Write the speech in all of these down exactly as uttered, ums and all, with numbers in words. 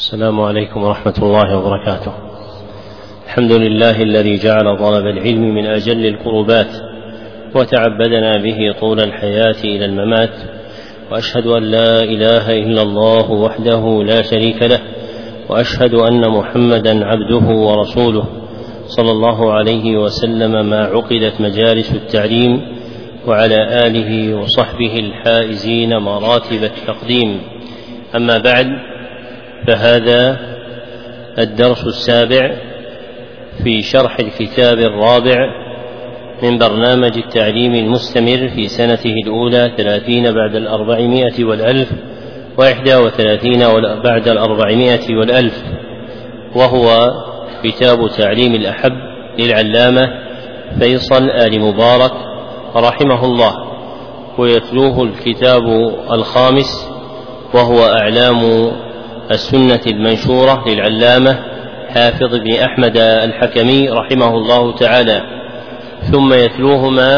السلام عليكم ورحمة الله وبركاته. الحمد لله الذي جعل طلب العلم من أجل القربات وتعبدنا به طول الحياة إلى الممات، وأشهد أن لا إله إلا الله وحده لا شريك له، وأشهد أن محمدا عبده ورسوله صلى الله عليه وسلم ما عقدت مجالس التعليم، وعلى آله وصحبه الحائزين مراتب التقديم. أما بعد، فهذا الدرس السابع في شرح الكتاب الرابع من برنامج التعليم المستمر في سنته الأولى ثلاثين بعد الأربعمائة والألف وإحدى وثلاثين بعد الأربعمائة والألف، وهو كتاب تعليم الأحب للعلامة فيصل آل مبارك رحمه الله، ويتلوه الكتاب الخامس وهو أعلام السنة المنشورة للعلامة حافظ بن أحمد الحكمي رحمه الله تعالى، ثم يتلوهما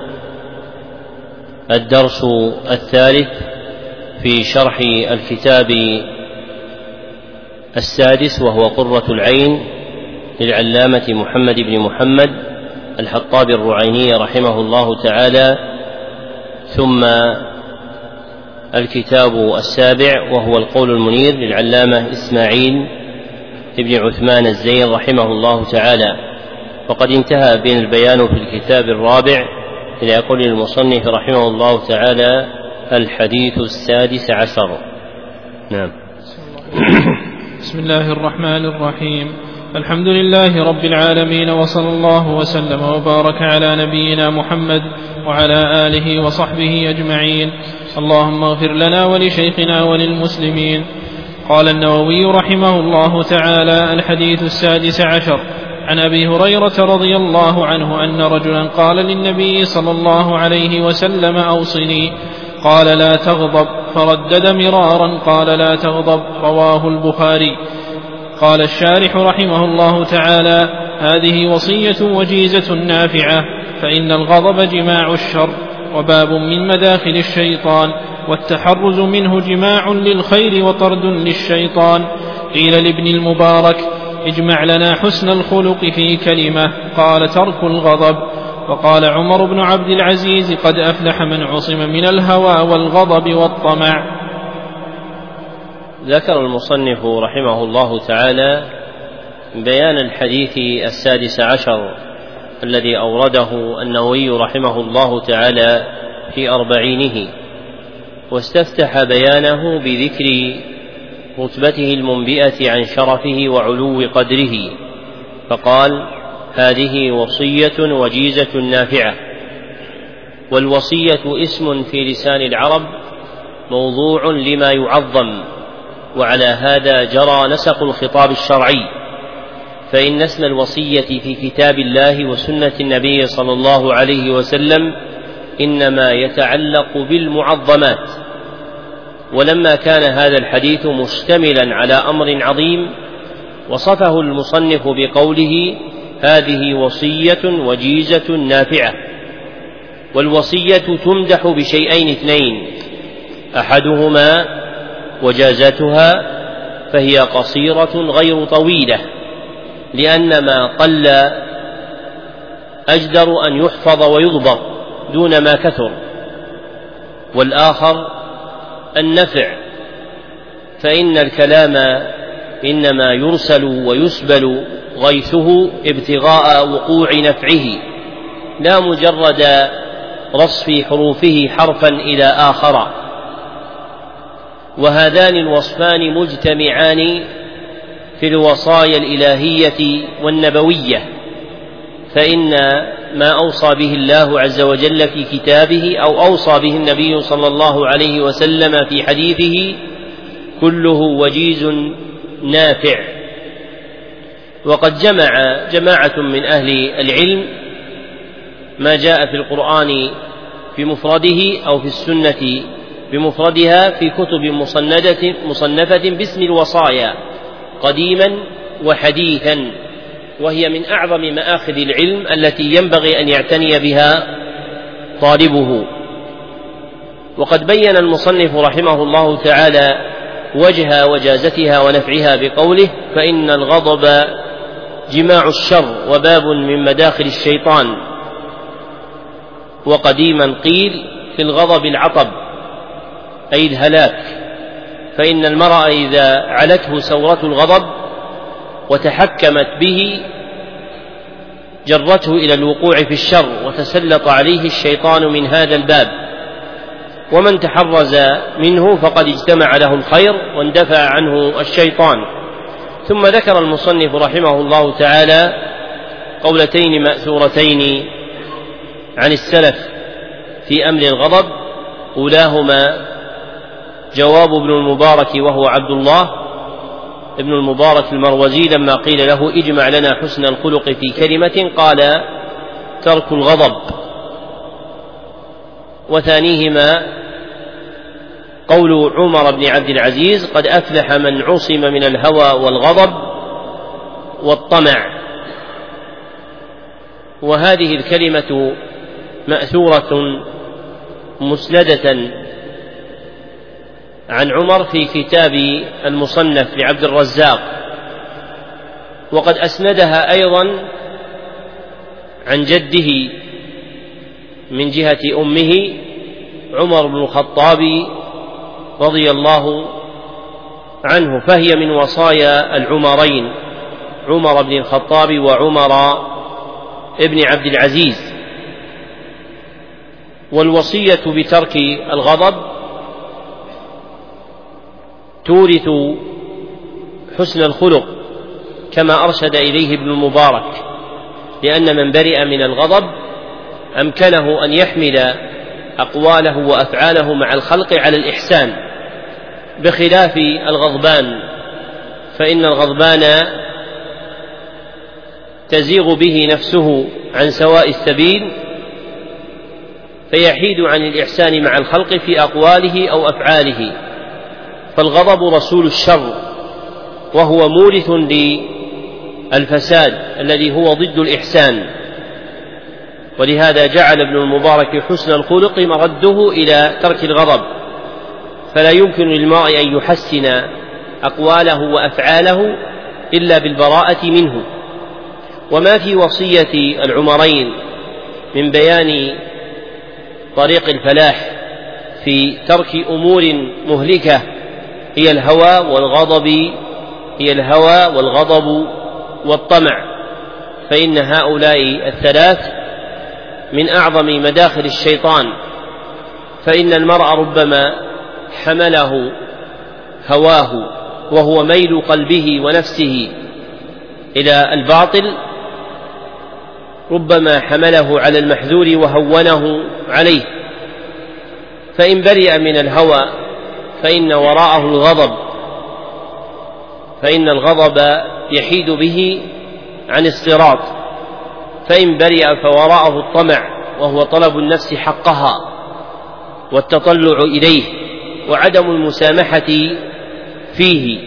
الدرس الثالث في شرح الكتاب السادس وهو قرة العين للعلامة محمد بن محمد الحطاب الرعيني رحمه الله تعالى، ثم الكتاب السابع وهو القول المنير للعلامة إسماعيل بن عثمان الزين رحمه الله تعالى. وقد انتهى بين البيان في الكتاب الرابع إلى قول المصنف رحمه الله تعالى الحديث السادس عشر. نعم. بسم الله الرحمن الرحيم. الحمد لله رب العالمين، وصلى الله وسلم وبارك على نبينا محمد وعلى آله وصحبه أجمعين. اللهم اغفر لنا ولشيخنا وللمسلمين. قال النووي رحمه الله تعالى: الحديث السادس عشر، عن أبي هريرة رضي الله عنه أن رجلا قال للنبي صلى الله عليه وسلم: أوصني. قال: لا تغضب. فردد مرارا قال: لا تغضب. رواه البخاري. قال الشارح رحمه الله تعالى: هذه وصية وجيزة نافعة، فإن الغضب جماع الشر وباب من مداخل الشيطان، والتحرز منه جماع للخير وطرد للشيطان. قيل لابن المبارك: اجمع لنا حسن الخلق في كلمة. قال: ترك الغضب. وقال عمر بن عبد العزيز: قد أفلح من عصم من الهوى والغضب والطمع. ذكر المصنف رحمه الله تعالى بيان الحديث السادس عشر الذي أورده النووي رحمه الله تعالى في أربعينه، واستفتح بيانه بذكر رتبته المنبئة عن شرفه وعلو قدره، فقال: هذه وصية وجيزة نافعة. والوصية اسم في لسان العرب موضوع لما يعظم، وعلى هذا جرى نسق الخطاب الشرعي، فإن اسم الوصية في كتاب الله وسنة النبي صلى الله عليه وسلم إنما يتعلق بالمعظمات. ولما كان هذا الحديث مشتملا على أمر عظيم، وصفه المصنف بقوله: هذه وصية وجيزة نافعة. والوصية تمدح بشيئين اثنين: أحدهما وجازتها، فهي قصيرة غير طويلة، لأن ما قل أجدر أن يحفظ ويضبط دون ما كثر. والآخر النفع، فإن الكلام إنما يرسل ويسبل غيثه ابتغاء وقوع نفعه، لا مجرد رصف حروفه حرفا إلى آخر. وهذان الوصفان مجتمعان في الوصايا الإلهية والنبوية، فإن ما أوصى به الله عز وجل في كتابه أو أوصى به النبي صلى الله عليه وسلم في حديثه كله وجيز نافع. وقد جمع جماعة من أهل العلم ما جاء في القرآن بمفرده أو في السنة بمفردها في كتب مصندة مصنفة باسم الوصايا قديما وحديثا، وهي من أعظم مآخذ العلم التي ينبغي أن يعتني بها طالبه. وقد بين المصنف رحمه الله تعالى وجه وجازتها ونفعها بقوله: فإن الغضب جماع الشر وباب من مداخل الشيطان. وقديما قيل في الغضب العطب أي الهلاك، فإن المرء إذا علته سورة الغضب وتحكمت به جرته إلى الوقوع في الشر وتسلط عليه الشيطان من هذا الباب، ومن تحرز منه فقد اجتمع له الخير واندفع عنه الشيطان. ثم ذكر المصنف رحمه الله تعالى قولتين مأثورتين عن السلف في أمر الغضب، أولاهما جواب ابن المبارك وهو عبد الله ابن المبارك المروزي لما قيل له: اجمع لنا حسن الخلق في كلمة، قال: ترك الغضب. وثانيهما قول عمر بن عبد العزيز: قد أفلح من عصم من الهوى والغضب والطمع. وهذه الكلمة مأثورة مسندة عن عمر في كتاب المصنف لعبد الرزاق، وقد أسندها أيضا عن جده من جهة أمه عمر بن الخطاب رضي الله عنه، فهي من وصايا العمرين عمر بن الخطاب وعمر ابن عبد العزيز. والوصية بترك الغضب تورث حسن الخلق كما أرشد إليه ابن المبارك، لأن من برئ من الغضب أمكنه أن يحمل أقواله وأفعاله مع الخلق على الإحسان، بخلاف الغضبان، فإن الغضبان تزيغ به نفسه عن سواء السبيل فيحيد عن الإحسان مع الخلق في أقواله أو أفعاله. فالغضب رسول الشر، وهو مورث للفساد الذي هو ضد الإحسان، ولهذا جعل ابن المبارك حسن الخلق مرده إلى ترك الغضب، فلا يمكن للمرء أن يحسن أقواله وأفعاله إلا بالبراءة منه. وما في وصية العمرين من بيان طريق الفلاح في ترك أمور مهلكة هي الهوى والغضب هي الهوى والغضب والطمع، فإن هؤلاء الثلاث من أعظم مداخل الشيطان، فإن المرء ربما حمله هواه وهو ميل قلبه ونفسه إلى الباطل، ربما حمله على المحذور وهونه عليه، فإن برئ من الهوى فإن وراءه الغضب، فإن الغضب يحيد به عن الصراط، فإن برئ فوراءه الطمع وهو طلب النفس حقها والتطلع إليه وعدم المسامحة فيه.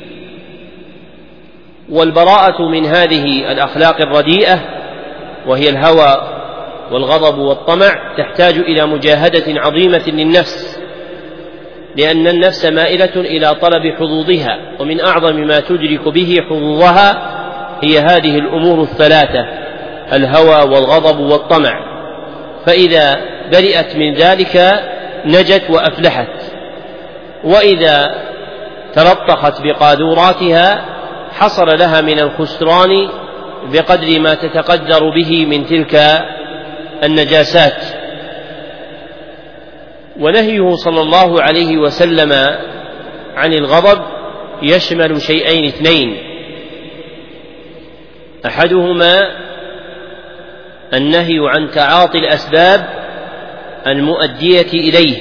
والبراءة من هذه الأخلاق الرديئة وهي الهوى والغضب والطمع تحتاج إلى مجاهدة عظيمة للنفس، لأن النفس مائلة إلى طلب حظوظها، ومن أعظم ما تدرك به حظوظها هي هذه الأمور الثلاثة: الهوى والغضب والطمع، فإذا برئت من ذلك نجت وأفلحت، وإذا تلطخت بقاذوراتها حصل لها من الخسران بقدر ما تتقدر به من تلك النجاسات. ونهيه صلى الله عليه وسلم عن الغضب يشمل شيئين اثنين: أحدهما النهي عن تعاطي الأسباب المؤدية إليه،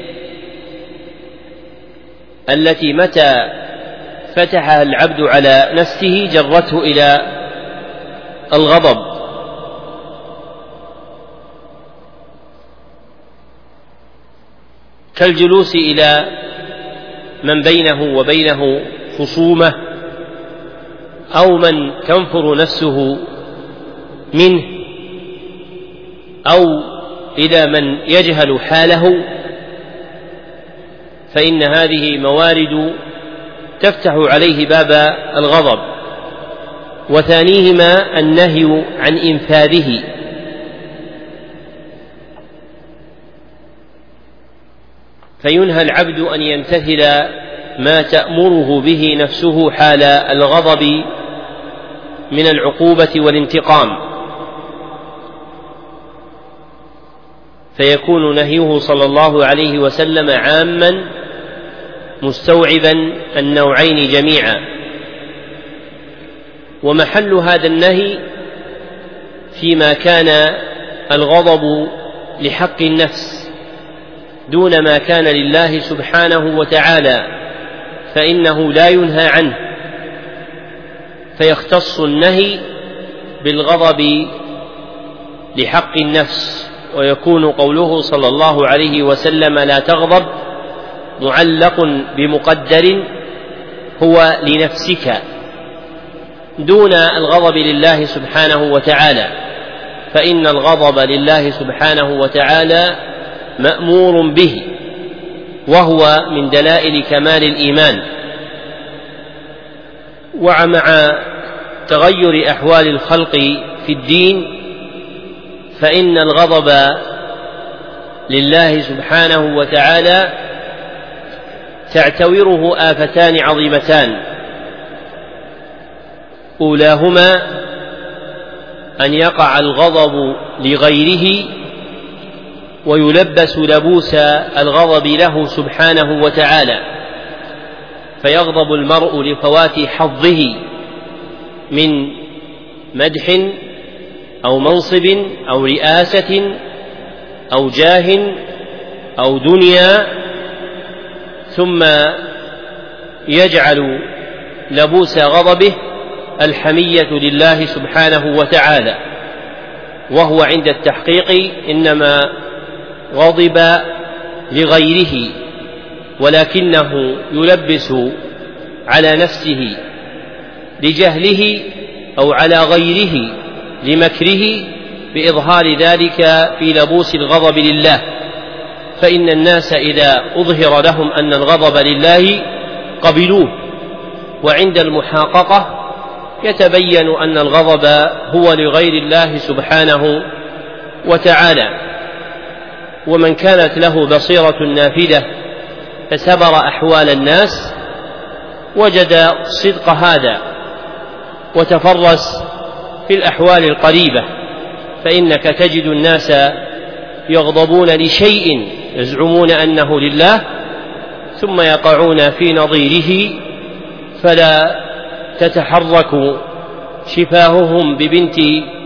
التي متى فتحها العبد على نفسه جرته إلى الغضب، كالجلوس إلى من بينه وبينه خصومة، أو من تنفر نفسه منه، أو إلى من يجهل حاله، فإن هذه موارد تفتح عليه باب الغضب، وثانيهما النهي عن إنفاذه، فينهى العبد أن يمتثل ما تأمره به نفسه حال الغضب من العقوبة والانتقام، فيكون نهيه صلى الله عليه وسلم عاما مستوعبا النوعين جميعا. ومحل هذا النهي فيما كان الغضب لحق النفس دون ما كان لله سبحانه وتعالى، فإنه لا ينهى عنه، فيختص النهي بالغضب لحق النفس، ويكون قوله صلى الله عليه وسلم لا تغضب معلق بمقدر هو لنفسك دون الغضب لله سبحانه وتعالى، فإن الغضب لله سبحانه وتعالى مأمور به، وهو من دلائل كمال الإيمان. ومع تغير أحوال الخلق في الدين فإن الغضب لله سبحانه وتعالى تعتوره آفتان عظيمتان، أولاهما أن يقع الغضب لغيره ويلبس لبوس الغضب له سبحانه وتعالى، فيغضب المرء لفوات حظه من مدح أو منصب أو رئاسة أو جاه أو دنيا، ثم يجعل لبوس غضبه الحمية لله سبحانه وتعالى، وهو عند التحقيق إنما غضب لغيره، ولكنه يلبس على نفسه لجهله أو على غيره لمكره بإظهار ذلك في لبوس الغضب لله. فإن الناس إذا أظهر لهم أن الغضب لله قبلوه، وعند المحاققة يتبين أن الغضب هو لغير الله سبحانه وتعالى. ومن كانت له بصيرة نافذة فسبر أحوال الناس وجد صدق هذا وتفرس في الأحوال القريبة، فإنك تجد الناس يغضبون لشيء يزعمون أنه لله ثم يقعون في نظيره، فلا تتحرك شفاههم ببنت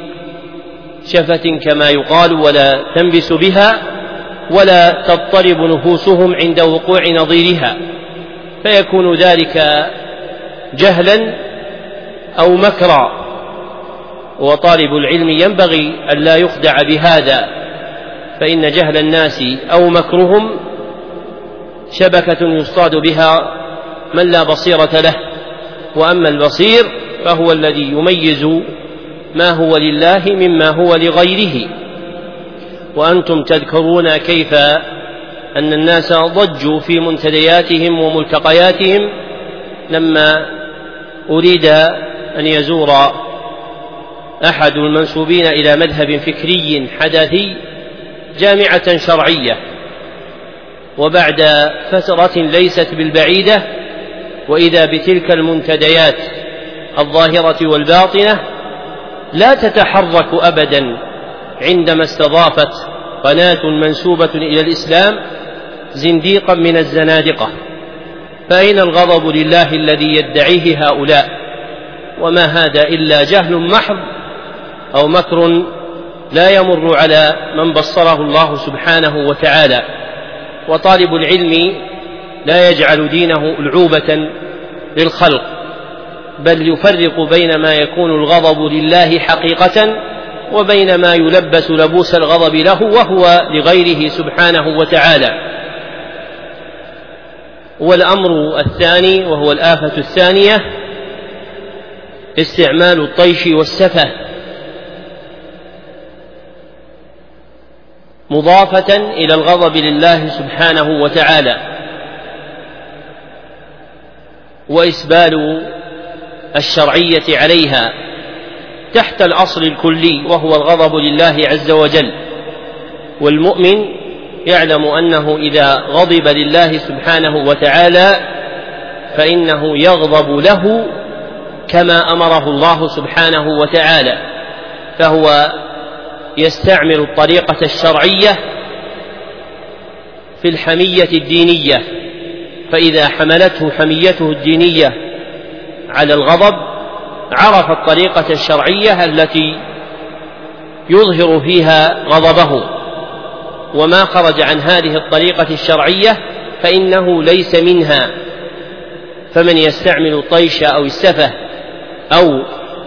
شفة كما يقال ولا تنبس بها، ولا تضطرب نفوسهم عند وقوع نظيرها، فيكون ذلك جهلا أو مكرا. وطالب العلم ينبغي أن لا يخدع بهذا، فإن جهل الناس أو مكرهم شبكة يصطاد بها من لا بصيرة له، وأما البصير فهو الذي يميز ما هو لله مما هو لغيره. وأنتم تذكرون كيف أن الناس ضجوا في منتدياتهم وملتقياتهم لما أريد أن يزور أحد المنسوبين إلى مذهب فكري حداثي جامعة شرعية، وبعد فترة ليست بالبعيدة وإذا بتلك المنتديات الظاهرة والباطنة لا تتحرك أبدا عندما استضافت قناة منسوبة إلى الإسلام زنديقا من الزنادقة. فأين الغضب لله الذي يدعيه هؤلاء؟ وما هذا إلا جهل محض أو مكر لا يمر على من بصره الله سبحانه وتعالى. وطالب العلم لا يجعل دينه ألعوبة للخلق، بل يفرق بين ما يكون الغضب لله حقيقة وبين ما يلبس لبوس الغضب له وهو لغيره سبحانه وتعالى. والأمر الثاني وهو الآفة الثانية استعمال الطيش والسفة مضافة إلى الغضب لله سبحانه وتعالى، وإسبال الشرعية عليها تحت الأصل الكلي وهو الغضب لله عز وجل. والمؤمن يعلم أنه إذا غضب لله سبحانه وتعالى فإنه يغضب له كما أمره الله سبحانه وتعالى، فهو يستعمل الطريقة الشرعية في الحمية الدينية، فإذا حملته حميته الدينية على الغضب عرف الطريقة الشرعية التي يظهر فيها غضبه، وما خرج عن هذه الطريقة الشرعية فإنه ليس منها. فمن يستعمل الطيش أو السفه أو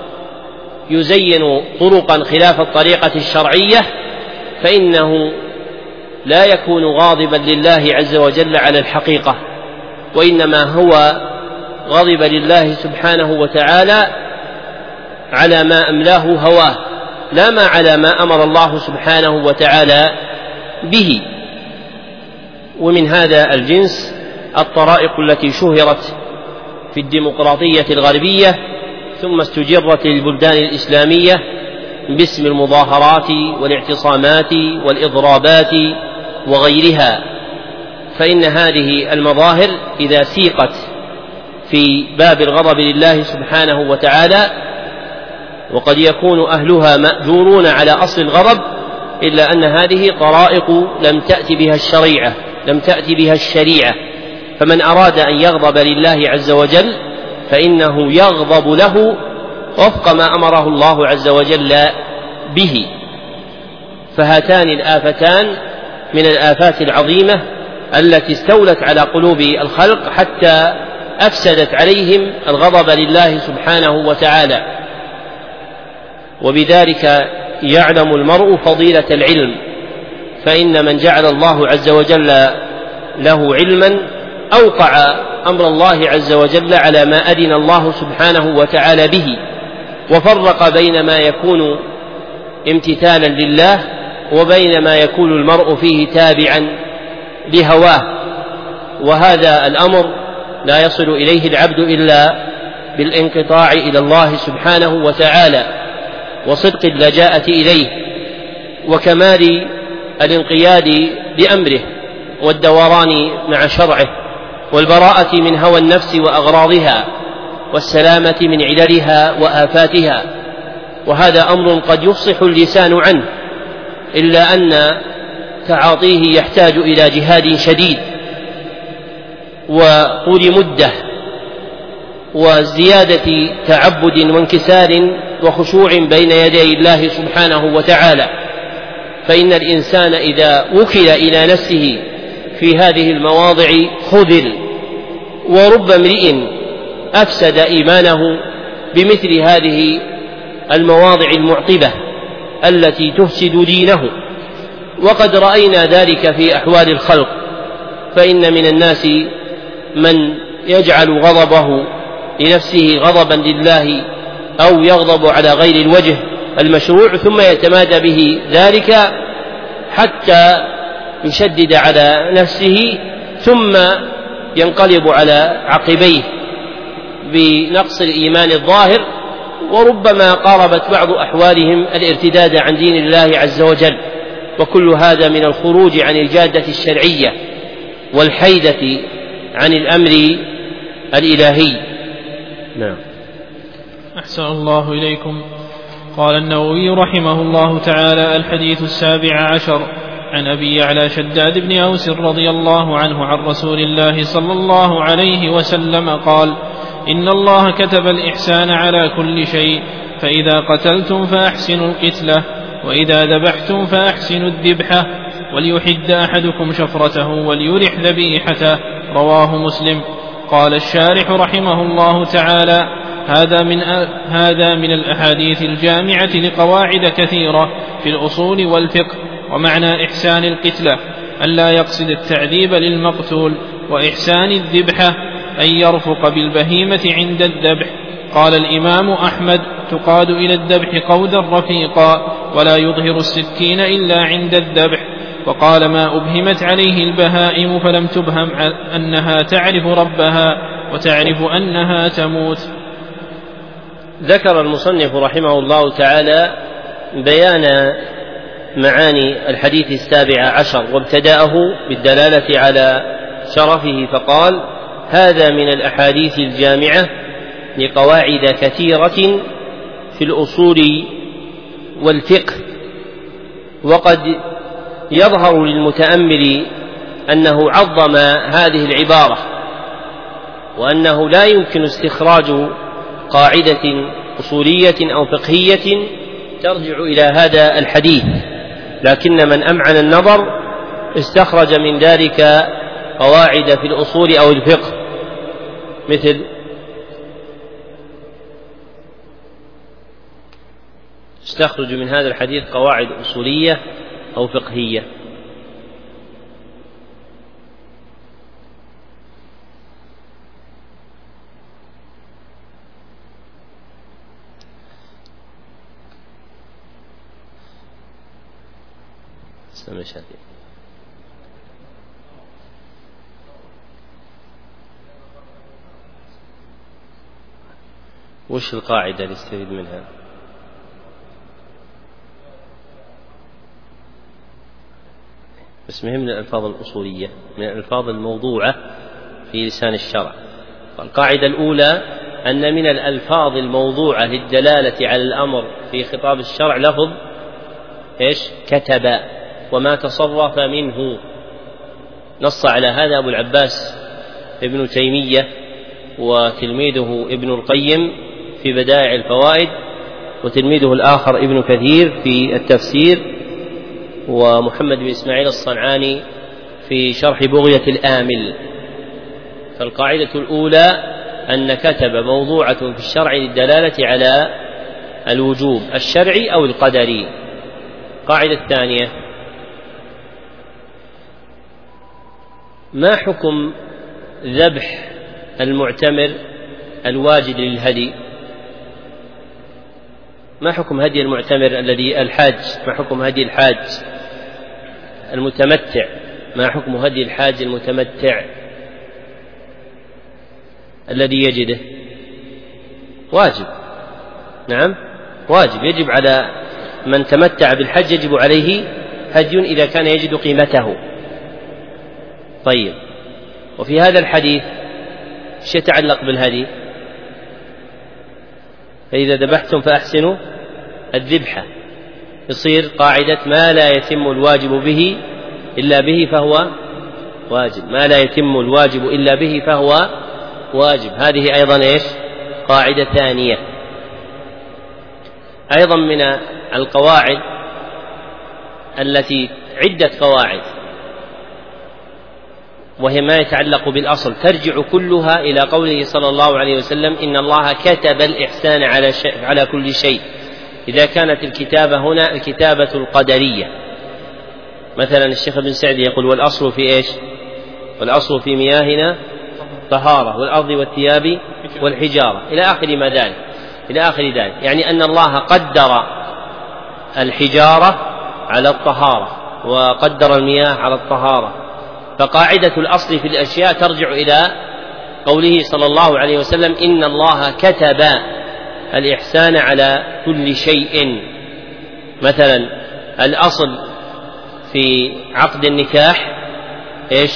يزين طرقا خلاف الطريقة الشرعية فإنه لا يكون غاضبا لله عز وجل على الحقيقة، وإنما هو غضب لله سبحانه وتعالى على ما أملاه هواه، لا ما على ما أمر الله سبحانه وتعالى به. ومن هذا الجنس الطرائق التي شهرت في الديمقراطية الغربية ثم استجرت للبلدان الإسلامية باسم المظاهرات والاعتصامات والإضرابات وغيرها، فإن هذه المظاهر إذا سيقت في باب الغضب لله سبحانه وتعالى، وقد يكون أهلها مأجورون على أصل الغضب، إلا أن هذه طرائق لم تأتي بها الشريعة لم تأتي بها الشريعة فمن أراد أن يغضب لله عز وجل فإنه يغضب له وفق ما أمره الله عز وجل به. فهاتان الآفتان من الآفات العظيمة التي استولت على قلوب الخلق حتى أفسدت عليهم الغضب لله سبحانه وتعالى. وبذلك يعلم المرء فضيلة العلم، فإن من جعل الله عز وجل له علما أوقع أمر الله عز وجل على ما أذن الله سبحانه وتعالى به، وفرق بين ما يكون امتثالا لله وبين ما يكون المرء فيه تابعا لهواه. وهذا الأمر لا يصل إليه العبد إلا بالانقطاع إلى الله سبحانه وتعالى وصدق اللجاءة إليه وكمال الانقياد لأمره والدوران مع شرعه والبراءة من هوى النفس وأغراضها والسلامة من عللها وآفاتها. وهذا أمر قد يفصح اللسان عنه، إلا أن تعاطيه يحتاج إلى جهاد شديد وطول مدة وزيادة تعبد وانكسار وخشوع بين يدي الله سبحانه وتعالى. فإن الإنسان إذا وكل إلى نفسه في هذه المواضع خذل، ورب امرئ أفسد إيمانه بمثل هذه المواضع المعطبة التي تفسد دينه. وقد رأينا ذلك في أحوال الخلق، فإن من الناس من يجعل غضبه لنفسه غضبا لله أو يغضب على غير الوجه المشروع ثم يتمادى به ذلك حتى يشدد على نفسه ثم ينقلب على عقبيه بنقص الإيمان الظاهر، وربما قاربت بعض أحوالهم الارتداد عن دين الله عز وجل. وكل هذا من الخروج عن الجادة الشرعية والحيدة عن الأمر الإلهي. نعم. أحسن الله إليكم. قال النووي رحمه الله تعالى: الحديث السابع عشر عن أبي يعلى شداد بن أوس رضي الله عنه عن رسول الله صلى الله عليه وسلم قال: إن الله كتب الإحسان على كل شيء، فإذا قتلتم فأحسنوا القتلة، وإذا ذبحتم فأحسنوا الذبحة، وليحد أحدكم شفرته وليرح ذبيحته. رواه مسلم. قال الشارح رحمه الله تعالى: هذا من هذا من الأحاديث الجامعة لقواعد كثيرة في الأصول والفقه. ومعنى إحسان القتلة ألا يقصد التعذيب للمقتول، وإحسان الذبحة أن يرفق بالبهيمة عند الذبح. قال الإمام أحمد: تقاد إلى الذبح قودا رفيقا، ولا يظهر السكين إلا عند الذبح. وقال: ما أبهمت عليه البهائم فلم تبهم أنها تعرف ربها وتعرف أنها تموت. ذكر المصنف رحمه الله تعالى بيان معاني الحديث السابع عشر وابتدأه بالدلالة على شرفه فقال: هذا من الأحاديث الجامعة لقواعد كثيرة في الأصول والفقه. وقد يظهر للمتأمل أنه عظم هذه العبارة، وأنه لا يمكن استخراج قاعدة أصولية أو فقهية ترجع إلى هذا الحديث، لكن من أمعن النظر استخرج من ذلك قواعد في الأصول أو الفقه، مثل استخرج من هذا الحديث قواعد أصولية أو فقهية. وش القاعدة اللي استفيد منها؟ بس مهم من الألفاظ الأصولية، من الألفاظ الموضوعة في لسان الشرع. القاعدة الأولى أن من الألفاظ الموضوعة للدلالة على الأمر في خطاب الشرع لفظ إيش؟ كتب وما تصرف منه. نص على هذا أبو العباس ابن تيمية وتلميذه ابن القيم في بدائع الفوائد، وتلميذه الآخر ابن كثير في التفسير، ومحمد بن إسماعيل الصنعاني في شرح بغية الآمل. فالقاعدة الأولى أن كتب موضوعة في الشرع للدلالة على الوجوب الشرعي أو القدري. القاعدة الثانية: ما حكم ذبح المعتمر الواجد للهدي؟ ما حكم هدي المعتمر الذي الحاج؟ ما حكم هدي الحاج المتمتع؟ ما حكم هدي الحاج المتمتع الذي يجده؟ واجب، نعم واجب، يجب على من تمتع بالحج يجب عليه هدي إذا كان يجد قيمته. طيب، وفي هذا الحديث ايش يتعلق بالهدي؟ فإذا ذبحتم فأحسنوا الذبحة، يصير قاعدة ما لا يتم الواجب به إلا به فهو واجب، ما لا يتم الواجب إلا به فهو واجب. هذه أيضا إيش؟ قاعدة ثانية. أيضا من القواعد التي عدة قواعد، وهي ما يتعلق بالأصل، ترجع كلها إلى قوله صلى الله عليه وسلم: إن الله كتب الإحسان على, على كل شيء. إذا كانت الكتابة هنا الكتابة القدرية، مثلا الشيخ ابن سعدي يقول: والأصل في إيش؟ والأصل في مياهنا طهارة، والأرض والثياب والحجارة، إلى آخر ما ذلك، إلى آخر ذلك، يعني أن الله قدر الحجارة على الطهارة وقدر المياه على الطهارة. فقاعدة الأصل في الأشياء ترجع إلى قوله صلى الله عليه وسلم: إن الله كتب الإحسان على كل شيء. مثلا الأصل في عقد النكاح إيش؟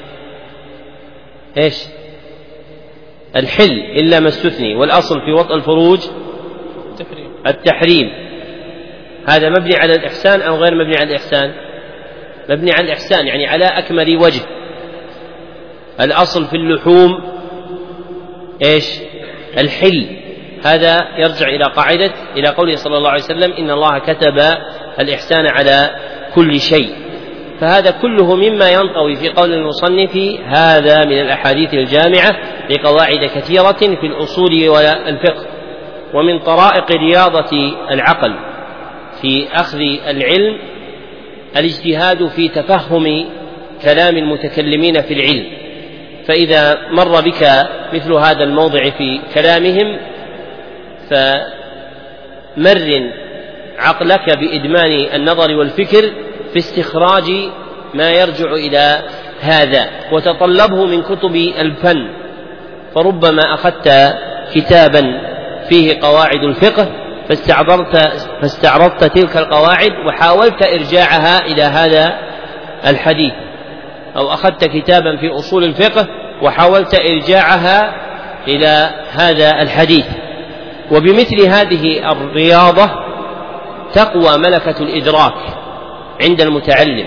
إيش؟ الحل إلا ما استثني، والأصل في وطء الفروج التحريم. التحريم. هذا مبني على الإحسان أو غير مبني على الإحسان؟ مبني على الإحسان، يعني على أكمل وجه. الأصل في اللحوم إيش؟ الحل. هذا يرجع إلى قاعدة إلى قوله صلى الله عليه وسلم: إن الله كتب الإحسان على كل شيء. فهذا كله مما ينطوي في قول المصنف: هذا من الأحاديث الجامعة لقواعد كثيرة في الأصول والفقه. ومن طرائق رياضة العقل في أخذ العلم الاجتهاد في تفهم كلام المتكلمين في العلم. فإذا مر بك مثل هذا الموضع في كلامهم فمرن عقلك بإدمان النظر والفكر في استخراج ما يرجع إلى هذا، وتطلبه من كتب الفن، فربما أخذت كتابا فيه قواعد الفقه فاستعرضت, فاستعرضت تلك القواعد وحاولت إرجاعها إلى هذا الحديث، أو أخذت كتابا في أصول الفقه وحاولت إرجاعها إلى هذا الحديث. وبمثل هذه الرياضة تقوى ملكة الإدراك عند المتعلم،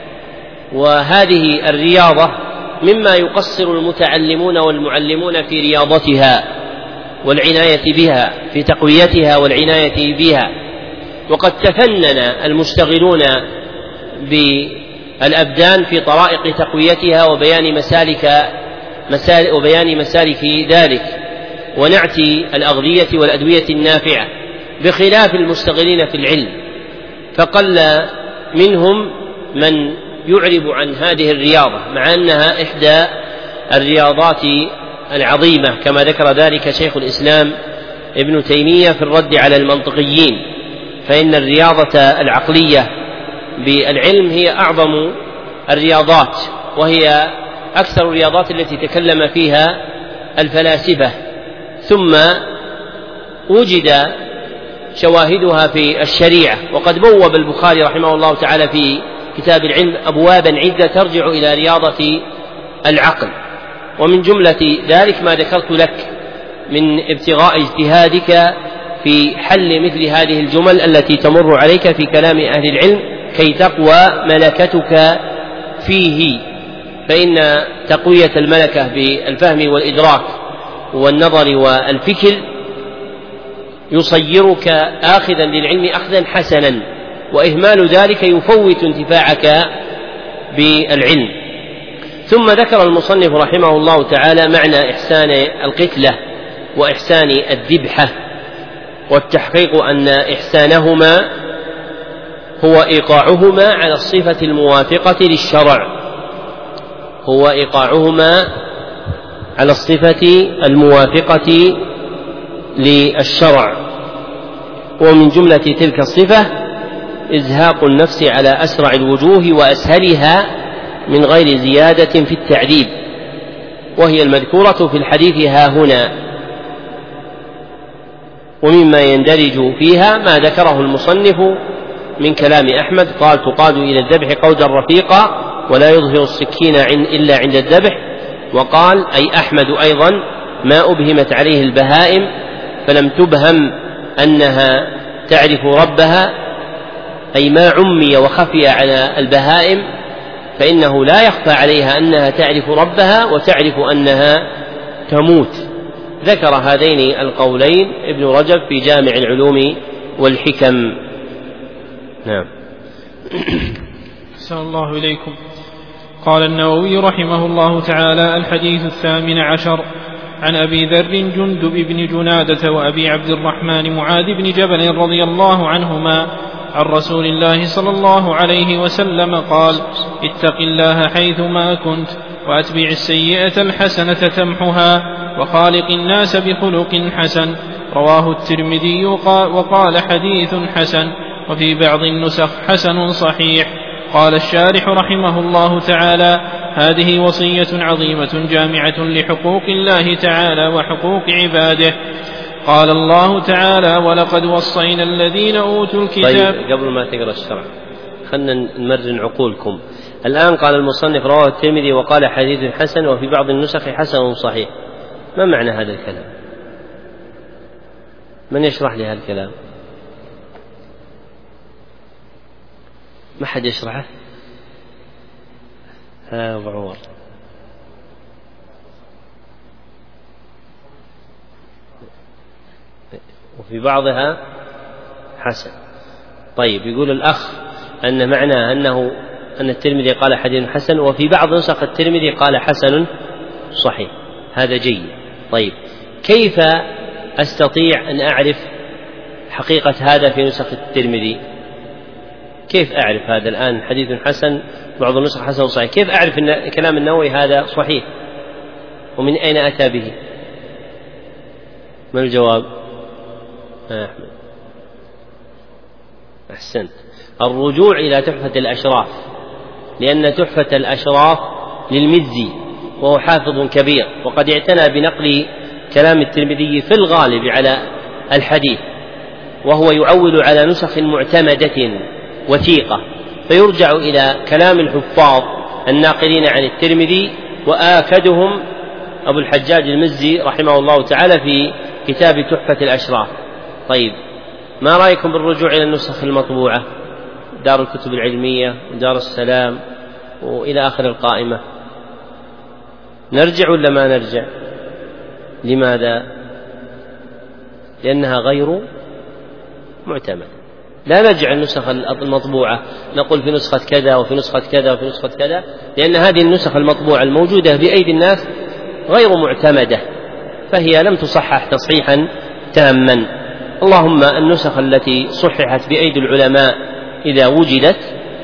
وهذه الرياضة مما يقصر المتعلمون والمعلمون في رياضتها والعناية بها، في تقويتها والعناية بها. وقد تفنن المشتغلون بالأبدان في طرائق تقويتها وبيان مسالك مسالك وبيان مسالك ذلك ونعتي الأغذية والأدوية النافعة، بخلاف المشتغلين في العلم، فقل منهم من يعرب عن هذه الرياضة، مع أنها إحدى الرياضات العظيمة كما ذكر ذلك شيخ الإسلام ابن تيمية في الرد على المنطقيين، فإن الرياضة العقلية بالعلم هي أعظم الرياضات، وهي أكثر الرياضات التي تكلم فيها الفلاسفة، ثم وجد شواهدها في الشريعة. وقد بوب البخاري رحمه الله تعالى في كتاب العلم أبوابا عدة ترجع إلى رياضة العقل، ومن جملة ذلك ما ذكرت لك من ابتغاء اجتهادك في حل مثل هذه الجمل التي تمر عليك في كلام أهل العلم كي تقوى ملكتك فيه. فإن تقوية الملكة بالفهم والإدراك والنظر والفكر يصيرك آخذا للعلم أخذا حسنا، وإهمال ذلك يفوت انتفاعك بالعلم. ثم ذكر المصنف رحمه الله تعالى معنى إحسان القتلة وإحسان الذبحة، والتحقيق أن إحسانهما هو إيقاعهما على الصفة الموافقة للشرع هو إيقاعهما على الصفة الموافقة للشرع ومن جملة تلك الصفة إزهاق النفس على أسرع الوجوه وأسهلها من غير زيادة في التعذيب، وهي المذكورة في الحديث ها هنا. ومما يندرج فيها ما ذكره المصنف من كلام أحمد قال: تقاد إلى الذبح قودا رفيقا ولا يظهر السكين إلا عند الذبح. وقال أي أحمد أيضا: ما أبهمت عليه البهائم فلم تبهم أنها تعرف ربها، أي ما عمي وخفي على البهائم فإنه لا يخفى عليها أنها تعرف ربها وتعرف أنها تموت. ذكر هذين القولين ابن رجب في جامع العلوم والحكم. نعم. أحسن الله إليكم. قال النووي رحمه الله تعالى: الحديث الثامن عشر عن أبي ذر جندب بن جنادة وأبي عبد الرحمن معاذ بن جبل رضي الله عنهما عن رسول الله صلى الله عليه وسلم قال: اتق الله حيثما كنت وأتبع السيئة الحسنة تمحها وخالق الناس بخلق حسن. رواه الترمذي وقال حديث حسن، وفي بعض النسخ حسن صحيح. قال الشارح رحمه الله تعالى: هذه وصية عظيمة جامعة لحقوق الله تعالى وحقوق عباده. قال الله تعالى: ولقد وصينا الذين أوتوا الكتاب. طيب، قبل ما تقرأ الشرع خلنا نمرن عقولكم. الآن قال المصنف: رواه الترمذي وقال حديث حسن، وفي بعض النسخ حسن صحيح. ما معنى هذا الكلام؟ من يشرح لي هذا الكلام؟ ما حد يشرحه؟ ها أبو عمر. وفي بعضها حسن. طيب، يقول الأخ أن معنى أنه أن الترمذي قال حديث حسن، وفي بعض نسخ الترمذي قال حسن صحيح. هذا جيد. طيب، كيف أستطيع أن أعرف حقيقة هذا في نسخ الترمذي؟ كيف أعرف هذا الآن حديث حسن، بعض النسخ حسن صحيح؟ كيف أعرف أن كلام النووي هذا صحيح؟ ومن أين أتى به؟ ما الجواب؟ آه أحمد. أحسنت. الرجوع إلى تحفة الأشراف، لأن تحفة الأشراف للمزي وهو حافظ كبير، وقد اعتنى بنقل كلام الترمذي في الغالب على الحديث، وهو يعول على نسخ معتمدة وثيقة، فيرجع إلى كلام الحفاظ الناقلين عن الترمذي، وآكدهم أبو الحجاج المزي رحمه الله تعالى في كتاب تحفة الأشراف. طيب، ما رأيكم بالرجوع إلى النسخ المطبوعة، دار الكتب العلمية ودار السلام وإلى آخر القائمة؟ نرجع ولا ما نرجع؟ لماذا؟ لأنها غير معتمدة. لا نرجع النسخ المطبوعة نقول في نسخة كذا وفي نسخة كذا وفي نسخة كذا، لأن هذه النسخ المطبوعة الموجودة بأيدي الناس غير معتمدة، فهي لم تصحح تصحيحا تاما. اللهم النسخ التي صححت بأيدي العلماء إذا وجدت،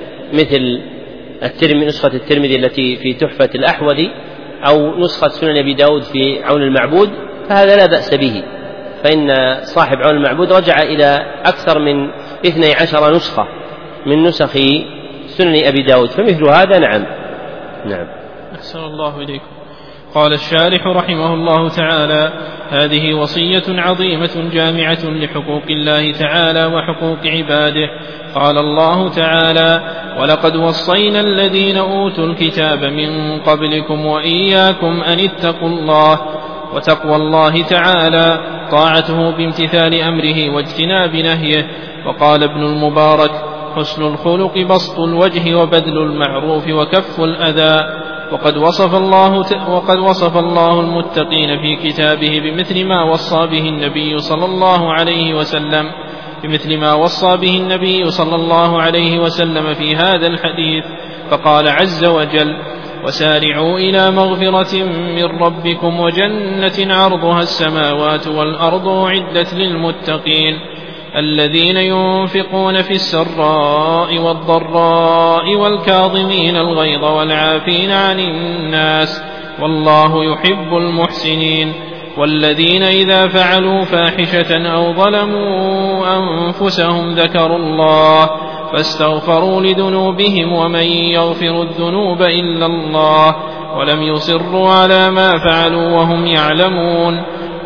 مثل الترمذي، نسخة الترمذي التي في تحفة الأحوذي، أو نسخة سنن أبي داود في عون المعبود، فهذا لا بأس به، فإن صاحب عون المعبود رجع إلى أكثر من اثني عشر نسخة من نسخ سنن أبي داود، فمثل هذا نعم. نعم. أحسن الله إليكم. قال الشارح رحمه الله تعالى: هذه وصية عظيمة جامعة لحقوق الله تعالى وحقوق عباده. قال الله تعالى: ولقد وصينا الذين أوتوا الكتاب من قبلكم وإياكم أن اتقوا الله. وتقوى الله تعالى طاعته بامتثال أمره واجتناب نهيه. وقال ابن المبارك: حسن الخلق بسط الوجه وبذل المعروف وكف الأذى. وقد وصف الله وقد وصف الله المتقين في كتابه بمثل ما وصى به النبي صلى الله عليه وسلم بمثل ما وصى به النبي صلى الله عليه وسلم في هذا الحديث، فقال عز وجل: وسارعوا إلى مغفرة من ربكم وجنة عرضها السماوات والأرض أعدت للمتقين الذين ينفقون في السراء والضراء والكاظمين الغيظ والعافين عن الناس والله يحب المحسنين والذين إذا فعلوا فاحشة أو ظلموا أنفسهم ذكروا الله فاستغفروا لذنوبهم ومن يغفر الذنوب إلا الله ولم يصروا على ما فعلوا وهم يعلمون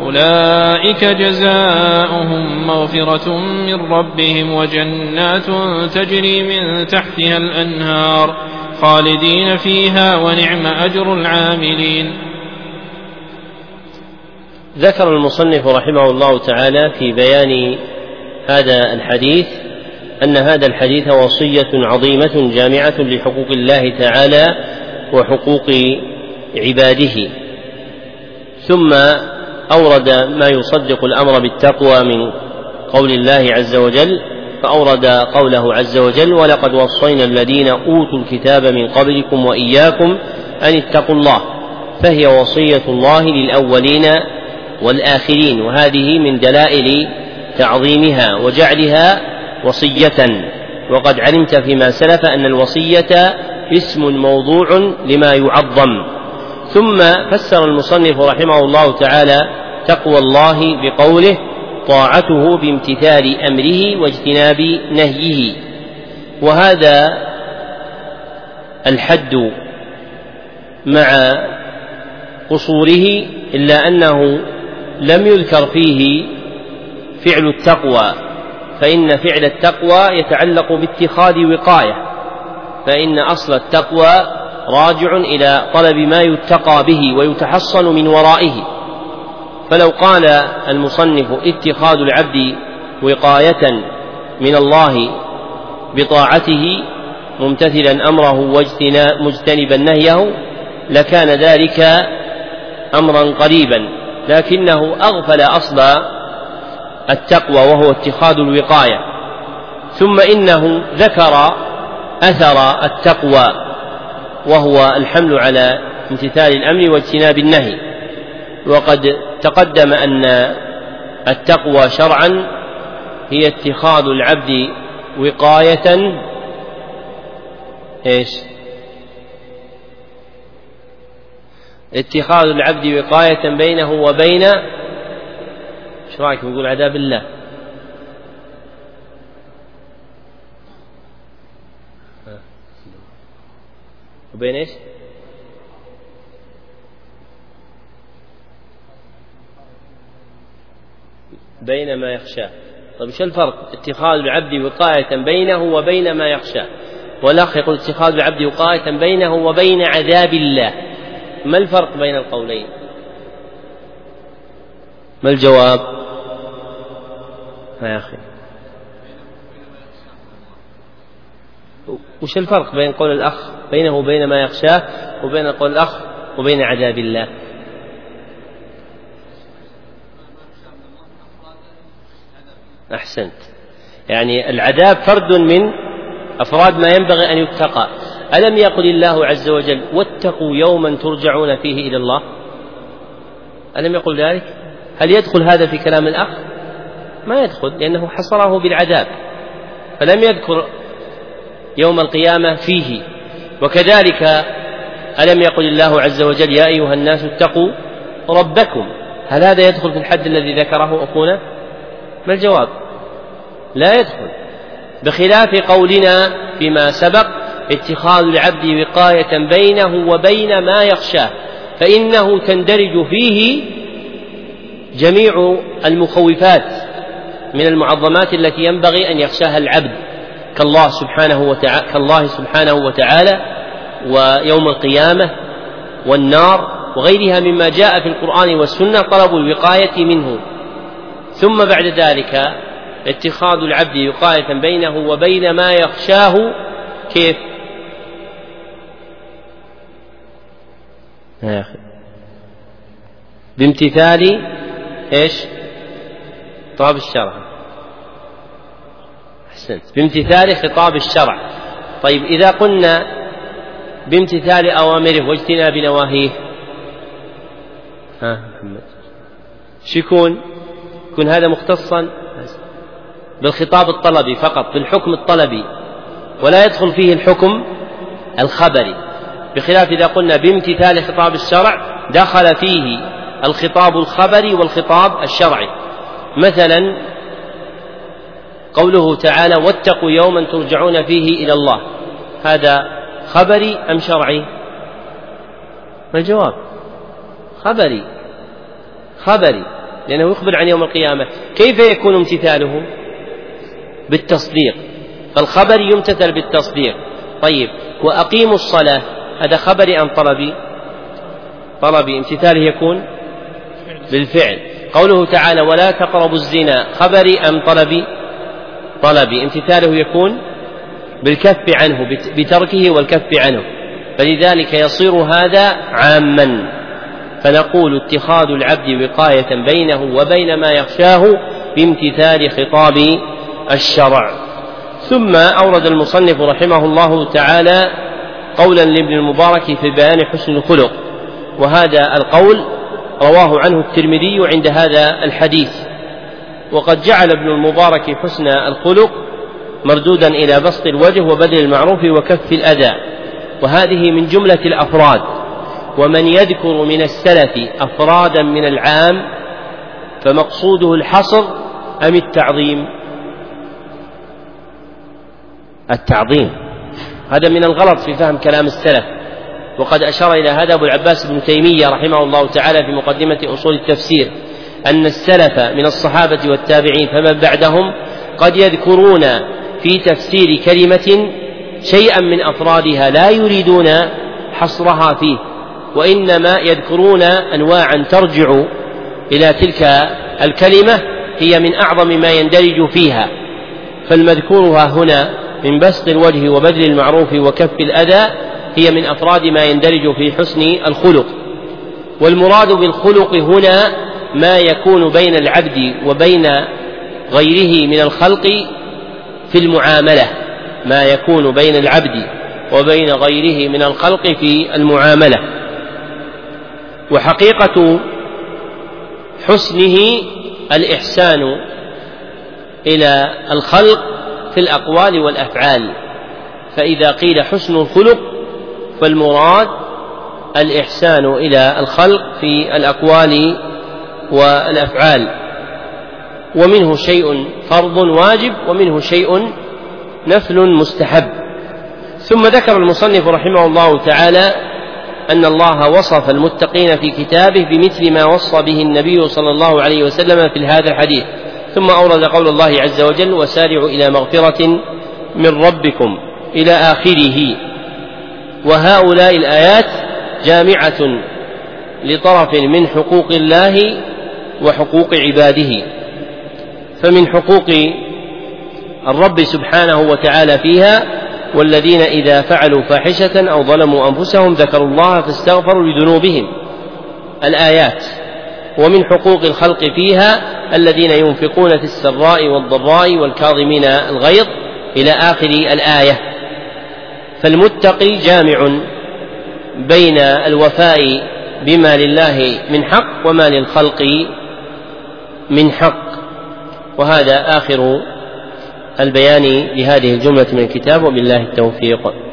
أولئك جزاؤهم مغفرة من ربهم وجنات تجري من تحتها الأنهار خالدين فيها ونعم أجر العاملين. ذكر المصنف رحمه الله تعالى في بيان هذا الحديث أن هذا الحديث وصية عظيمة جامعة لحقوق الله تعالى وحقوق عباده، ثم أورد ما يصدق الأمر بالتقوى من قول الله عز وجل، فأورد قوله عز وجل: ولقد وصينا الذين أوتوا الكتاب من قبلكم وإياكم أن اتقوا الله، فهي وصية الله للأولين والآخرين، وهذه من دلائل تعظيمها وجعلها وصية. وقد علمت فيما سلف أن الوصية اسم موضوع لما يعظم. ثم فسر المصنف رحمه الله تعالى تقوى الله بقوله: طاعته بامتثال أمره واجتناب نهيه. وهذا الحد مع قصوره إلا أنه لم يذكر فيه فعل التقوى، فإن فعل التقوى يتعلق باتخاذ وقاية، فإن أصل التقوى راجع إلى طلب ما يتقى به ويتحصن من ورائه. فلو قال المصنف: اتخاذ العبد وقاية من الله بطاعته ممتثلا أمره مجتنبا نهيه، لكان ذلك أمرا قريبا، لكنه أغفل أصل التقوى وهو اتخاذ الوقاية. ثم إنه ذكر أثر التقوى وهو الحمل على امتثال الأمر واجتناب النهي. وقد تقدم أن التقوى شرعا هي اتخاذ العبد وقاية إيش؟ اتخاذ العبد وقاية بينه وبين ايش رايكم نقول عذاب الله؟ وبين ايش؟ بين ما يخشاه. طيب شو الفرق؟ اتخاذ العبد وقاية بينه وبين ما يخشاه، والأخ يقول اتخاذ العبد وقاية بينه وبين عذاب الله. ما الفرق بين القولين؟ ما الجواب؟ يا أخي وش الفرق بين قول الأخ بينه وبين ما يخشاه وبين قول الأخ وبين عذاب الله؟ أحسنت، يعني العذاب فرد من أفراد ما ينبغي أن يتقى. ألم يقل الله عز وجل واتقوا يوما ترجعون فيه إلى الله؟ ألم يقل ذلك؟ هل يدخل هذا في كلام الأخ؟ ما يدخل، لأنه حصره بالعذاب، فلم يذكر يوم القيامة فيه. وكذلك ألم يقل الله عز وجل يا أيها الناس اتقوا ربكم؟ هل هذا يدخل في الحد الذي ذكره أخونا؟ ما الجواب؟ لا يدخل، بخلاف قولنا فيما سبق اتخاذ العبد وقاية بينه وبين ما يخشاه، فإنه تندرج فيه جميع المخوفات من المعظمات التي ينبغي أن يخشاها العبد، كالله سبحانه وتعالى, كالله سبحانه وتعالى ويوم القيامة والنار وغيرها مما جاء في القرآن والسنة طلب الوقاية منه. ثم بعد ذلك اتخاذ العبد وقاية بينه وبين ما يخشاه كيف؟ يا أخي بامتثال إيش؟ خطاب الشرع. أحسنت، بامتثال خطاب الشرع. طيب إذا قلنا بامتثال أوامره واجتناب نواهيه، ها محمد شو يكون؟ يكون هذا مختصا بالخطاب الطلبي فقط، بالحكم الطلبي، ولا يدخل فيه الحكم الخبري، بخلاف إذا قلنا بامتثال خطاب الشرع دخل فيه الخطاب الخبري والخطاب الشرعي. مثلا قوله تعالى واتقوا يوما ترجعون فيه إلى الله، هذا خبري أم شرعي؟ ما الجواب؟ خبري، خبري، لأنه يخبر عن يوم القيامة. كيف يكون امتثاله؟ بالتصديق، فالخبر يمتثل بالتصديق. طيب وأقيموا الصلاة، هذا خبري أم طلبي؟ طلبي، امتثاله يكون بالفعل. قوله تعالى ولا تقربوا الزنا، خبري أم طلبي؟ طلبي، امتثاله يكون بالكف عنه، بتركه والكف عنه، فلذلك يصير هذا عاما. فنقول اتخاذ العبد وقاية بينه وبين ما يخشاه بامتثال خطاب الشرع. ثم أورد المصنف رحمه الله تعالى قولا لابن المبارك في بيان حسن الخلق، وهذا القول رواه عنه الترمذي عند هذا الحديث. وقد جعل ابن المبارك حسن الخلق مردودا إلى بسط الوجه وبذل المعروف وكف الأذى، وهذه من جملة الأفراد. ومن يذكر من السلف أفرادا من العام فمقصوده الحصر أم التعظيم؟ التعظيم، هذا من الغلط في فهم كلام السلف، وقد أشار إلى هذا أبو العباس بن تيمية رحمه الله تعالى في مقدمة أصول التفسير، أن السلف من الصحابة والتابعين فمن بعدهم قد يذكرون في تفسير كلمة شيئا من أفرادها لا يريدون حصرها فيه، وإنما يذكرون أنواعا ترجع إلى تلك الكلمة هي من أعظم ما يندرج فيها. فالمذكورها هنا من بسط الوجه وبذل المعروف وكف الأذى هي من أفراد ما يندرج في حسن الخلق. والمراد بالخلق هنا ما يكون بين العبد وبين غيره من الخلق في المعاملة، ما يكون بين العبد وبين غيره من الخلق في المعاملة. وحقيقة حسنه الإحسان إلى الخلق في الأقوال والأفعال، فإذا قيل حسن الخلق فالمراد الإحسان إلى الخلق في الأقوال والأفعال، ومنه شيء فرض واجب ومنه شيء نفل مستحب. ثم ذكر المصنف رحمه الله تعالى أن الله وصف المتقين في كتابه بمثل ما وصى به النبي صلى الله عليه وسلم في هذا الحديث، ثم أورد قول الله عز وجل وسارعوا إلى مغفرة من ربكم إلى آخره. وهؤلاء الآيات جامعة لطرف من حقوق الله وحقوق عباده. فمن حقوق الرب سبحانه وتعالى فيها والذين إذا فعلوا فاحشة أو ظلموا أنفسهم ذكروا الله فاستغفروا لذنوبهم الآيات. ومن حقوق الخلق فيها الذين ينفقون في السراء والضراء والكاظمين الغيظ إلى آخر الآية. فالمتقي جامع بين الوفاء بما لله من حق وما للخلق من حق. وهذا آخر البيان لهذه الجملة من الكتاب، وبالله التوفيق.